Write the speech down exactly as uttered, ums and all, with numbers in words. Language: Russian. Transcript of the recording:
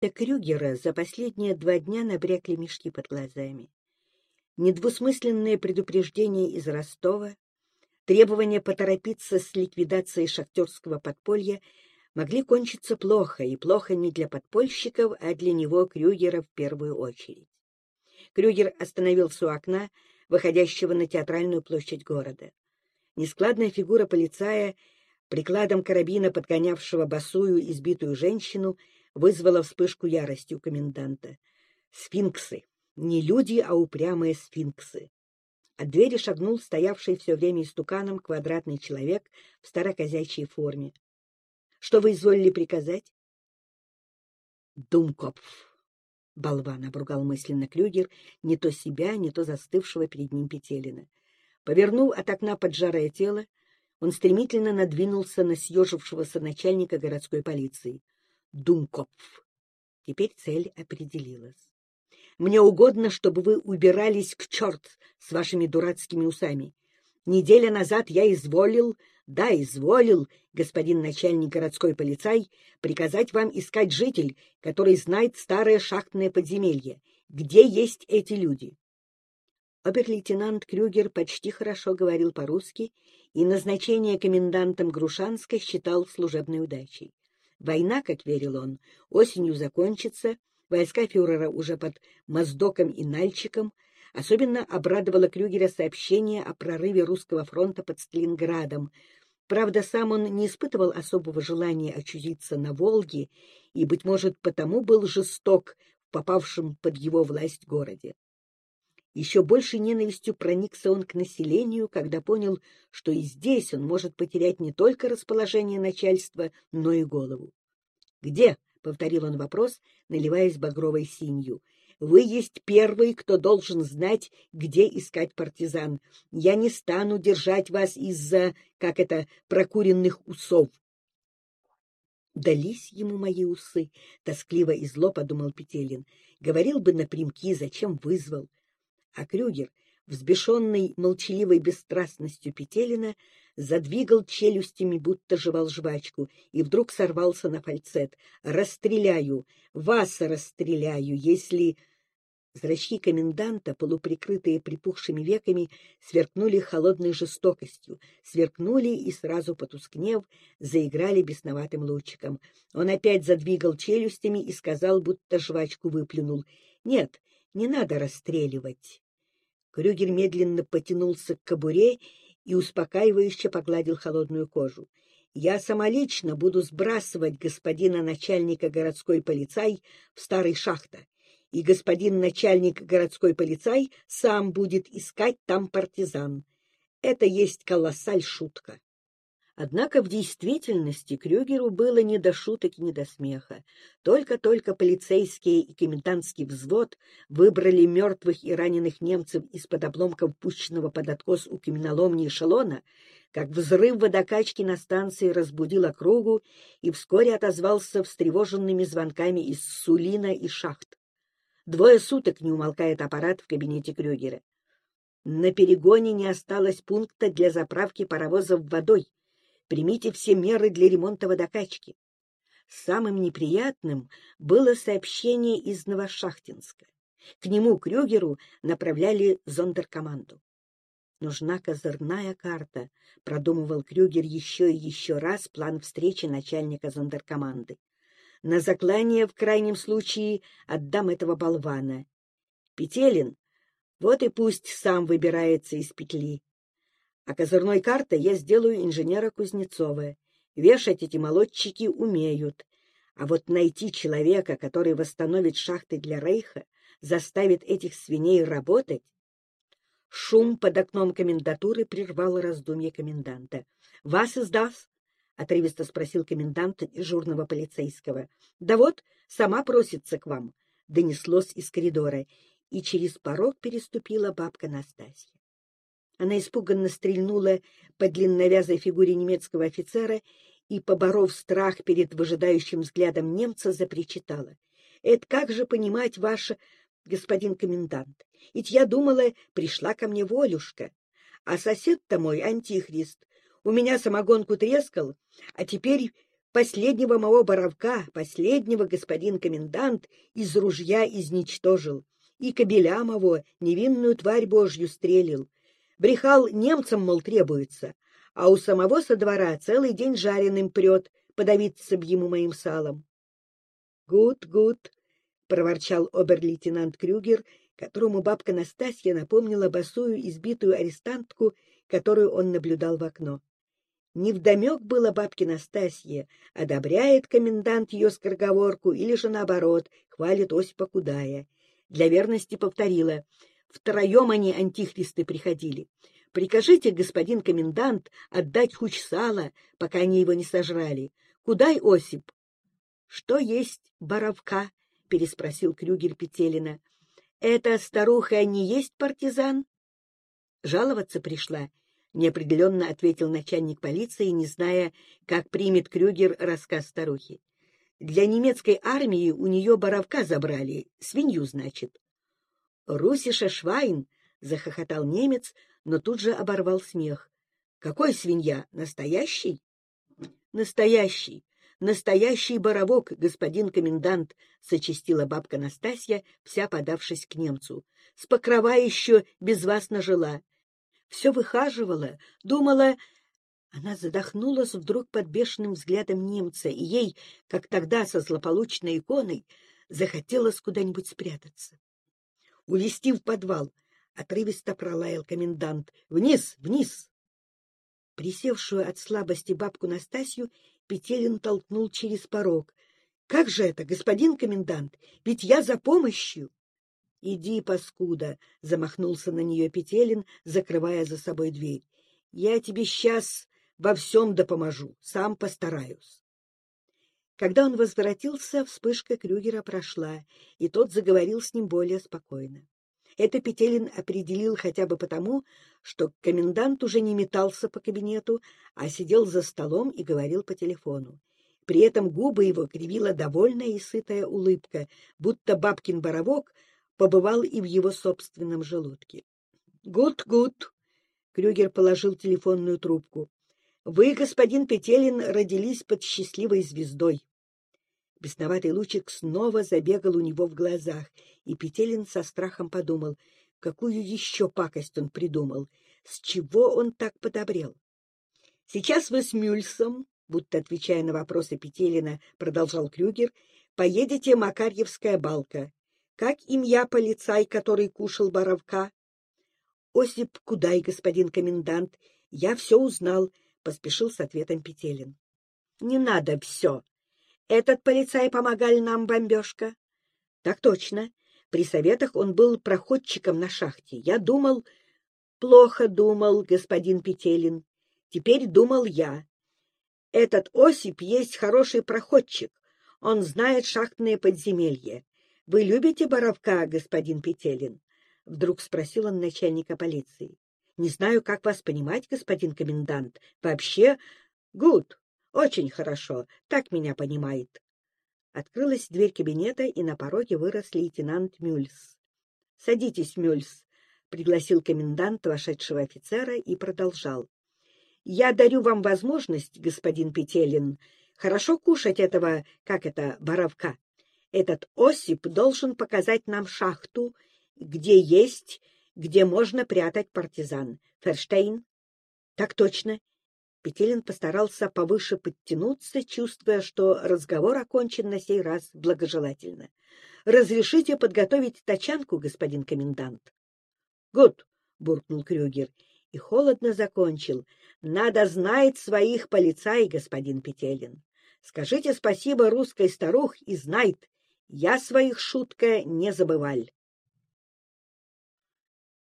Крюгера за последние два дня набрякли мешки под глазами. Недвусмысленные предупреждения из Ростова, требования поторопиться с ликвидацией шахтерского подполья могли кончиться плохо, и плохо не для подпольщиков, а для него, Крюгера, в первую очередь. Крюгер остановился у окна, выходящего на театральную площадь города. Нескладная фигура полицая, прикладом карабина подгонявшего босую избитую женщину, вызвала вспышку ярости у коменданта. Сфинксы. Не люди, а упрямые сфинксы. От двери шагнул стоявший все время истуканом квадратный человек в староказячьей форме. — Что вы изволили приказать? — Думкопф, — болван, — обругал мысленно Крюгер, не то себя, не то застывшего перед ним Петелина. Повернув от окна поджарое тело, он стремительно надвинулся на съежившегося начальника городской полиции. Думкопф. Теперь цель определилась. Мне угодно, чтобы вы убирались к чёрт с вашими дурацкими усами. Неделя назад я изволил, да, изволил, господин начальник городской полицай, приказать вам искать житель, который знает старое шахтное подземелье. Где есть эти люди? Обер-лейтенант Крюгер почти хорошо говорил по-русски и назначение комендантом Грушанска считал служебной удачей. Война, как верил он, осенью закончится, войска фюрера уже под Моздоком и Нальчиком. Особенно обрадовало Крюгера сообщение о прорыве русского фронта под Сталинградом. Правда, сам он не испытывал особого желания очутиться на Волге и, быть может, потому был жесток в попавшем под его власть городе. Еще большей ненавистью проникся он к населению, когда понял, что и здесь он может потерять не только расположение начальства, но и голову. «Где?» — повторил он вопрос, наливаясь багровой синью. «Вы есть первый, кто должен знать, где искать партизан. Я не стану держать вас из-за, как это, прокуренных усов». «Дались ему мои усы», — тоскливо и зло подумал Петелин. «Говорил бы напрямки, зачем вызвал». А Крюгер, взбешенный молчаливой бесстрастностью Петелина, задвигал челюстями, будто жевал жвачку, и вдруг сорвался на фальцет. «Расстреляю! Вас расстреляю, если...» Зрачки коменданта, полуприкрытые припухшими веками, сверкнули холодной жестокостью, сверкнули и, сразу потускнев, заиграли бесноватым лучиком. Он опять задвигал челюстями и сказал, будто жвачку выплюнул: «Нет, не надо расстреливать». Крюгер медленно потянулся к кобуре и успокаивающе погладил холодную кожу. «Я самолично буду сбрасывать господина начальника городской полицай в старый шахта, и господин начальник городской полицай сам будет искать там партизан. Это есть колоссаль шутка». Однако в действительности Крюгеру было не до шуток и не до смеха. Только-только полицейский и комендантский взвод выбрали мертвых и раненых немцев из-под обломков пущенного под откос у каменоломни эшелона, как взрыв водокачки на станции разбудил округу и вскоре отозвался встревоженными звонками из Сулина и шахт. Двое суток не умолкает аппарат в кабинете Крюгера. На перегоне не осталось пункта для заправки паровозов водой. Примите все меры для ремонта водокачки. Самым неприятным было сообщение из Новошахтинска. К нему, Крюгеру, направляли зондеркоманду. «Нужна козырная карта», — продумывал Крюгер еще и еще раз план встречи начальника зондеркоманды. «На заклание, в крайнем случае, отдам этого болвана. Петелин, вот и пусть сам выбирается из петли. А козырной картой я сделаю инженера Кузнецова. Вешать эти молодчики умеют. А вот найти человека, который восстановит шахты для Рейха, заставит этих свиней работать...» Шум под окном комендатуры прервал раздумье коменданта. — Вас издаст? — отрывисто спросил комендант дежурного полицейского. — Да вот, сама просится к вам, — донеслось из коридора, и через порог переступила бабка Настасья. Она испуганно стрельнула по длинновязой фигуре немецкого офицера и, поборов страх перед выжидающим взглядом немца, запричитала: — Это как же понимать ваше, господин комендант? Ведь я думала, пришла ко мне Волюшка, а сосед-то мой антихрист. У меня самогонку трескал, а теперь Последнего моего боровка, последнего, господин комендант, из ружья изничтожил, и кобеля моего, невинную тварь божью, стрелил. Брехал, немцам, мол, требуется, а у самого со двора целый день жареным прет, подавиться б ему моим салом. — Гуд, гуд, — проворчал обер-лейтенант Крюгер, которому бабка Настасья напомнила босую избитую арестантку, которую он наблюдал в окно. Невдомек было бабке Настасье, одобряет комендант ее скороговорку или же, наоборот, хвалит Осипа Кудая. Для верности повторила: втроем они, антихристы, приходили. Прикажите, господин комендант, отдать хуч сала, пока они его не сожрали. Кудай, Осип? — Что есть боровка? — переспросил Крюгер Петелина. — Эта старуха не есть партизан? — Жаловаться пришла, — неопределенно ответил начальник полиции, не зная, как примет Крюгер рассказ старухи. Для немецкой армии у нее боровка забрали, свинью, значит. — Русиша Швайн! — захохотал немец, но тут же оборвал смех. — Какой свинья? Настоящий? — Настоящий. Настоящий боровок, господин комендант, — сочастила бабка Настасья, вся подавшись к немцу. — С покрова еще без вас нажила. Все выхаживала, думала... Она задохнулась вдруг под бешеным взглядом немца, и ей, как тогда со злополучной иконой, захотелось куда-нибудь спрятаться. Увести в подвал, — отрывисто пролаял комендант. — Вниз, вниз! Присевшую от слабости бабку Настасью Петелин толкнул через порог. — Как же это, господин комендант? Ведь я за помощью! — Иди, паскуда! — замахнулся на нее Петелин, закрывая за собой дверь. — Я тебе сейчас во всем допоможу, сам постараюсь. Когда он возвратился, вспышка Крюгера прошла, и тот заговорил с ним более спокойно. Это Петелин определил хотя бы потому, что комендант уже не метался по кабинету, а сидел за столом и говорил по телефону. При этом губы его кривила довольная и сытая улыбка, будто бабкин боровок побывал и в его собственном желудке. «Гуд, гуд!» — Крюгер положил телефонную трубку. «Вы, господин Петелин, родились под счастливой звездой». Бесноватый лучик снова забегал у него в глазах, и Петелин со страхом подумал, какую еще пакость он придумал, с чего он так подобрел. «Сейчас вы с Мюльсом, будто отвечая на вопросы Петелина, продолжал Крюгер, поедете Макарьевская балка. Как имя полицай, который кушал боровка?» «Осип Кудай, господин комендант. Я все узнал», — поспешил с ответом Петелин. «Не надо все. Этот полицай помогал нам, бомбежка?» «Так точно. При советах он был проходчиком на шахте. Я думал...» «Плохо думал, господин Петелин. Теперь думал я. Этот Осип есть хороший проходчик. Он знает шахтные подземелья. Вы любите боровка, господин Петелин?» Вдруг спросил он начальника полиции. «Не знаю, как вас понимать, господин комендант. Вообще, гуд, очень хорошо, так меня понимает». Открылась дверь кабинета, и на пороге вырос лейтенант Мюльс. — Садитесь, Мюльс, — пригласил комендант вошедшего офицера и продолжал. — Я дарю вам возможность, господин Петелин, хорошо кушать этого, как это, боровка. Этот Осип должен показать нам шахту, где есть, где можно прятать партизан. Ферштейн? — Так точно. Петелин постарался повыше подтянуться, чувствуя, что разговор окончен на сей раз благожелательно. — Разрешите подготовить тачанку, господин комендант? — Гуд, — буркнул Крюгер и холодно закончил. — Надо знать своих полицай, господин Петелин. Скажите спасибо русской старух и знает, я своих шутка не забываль.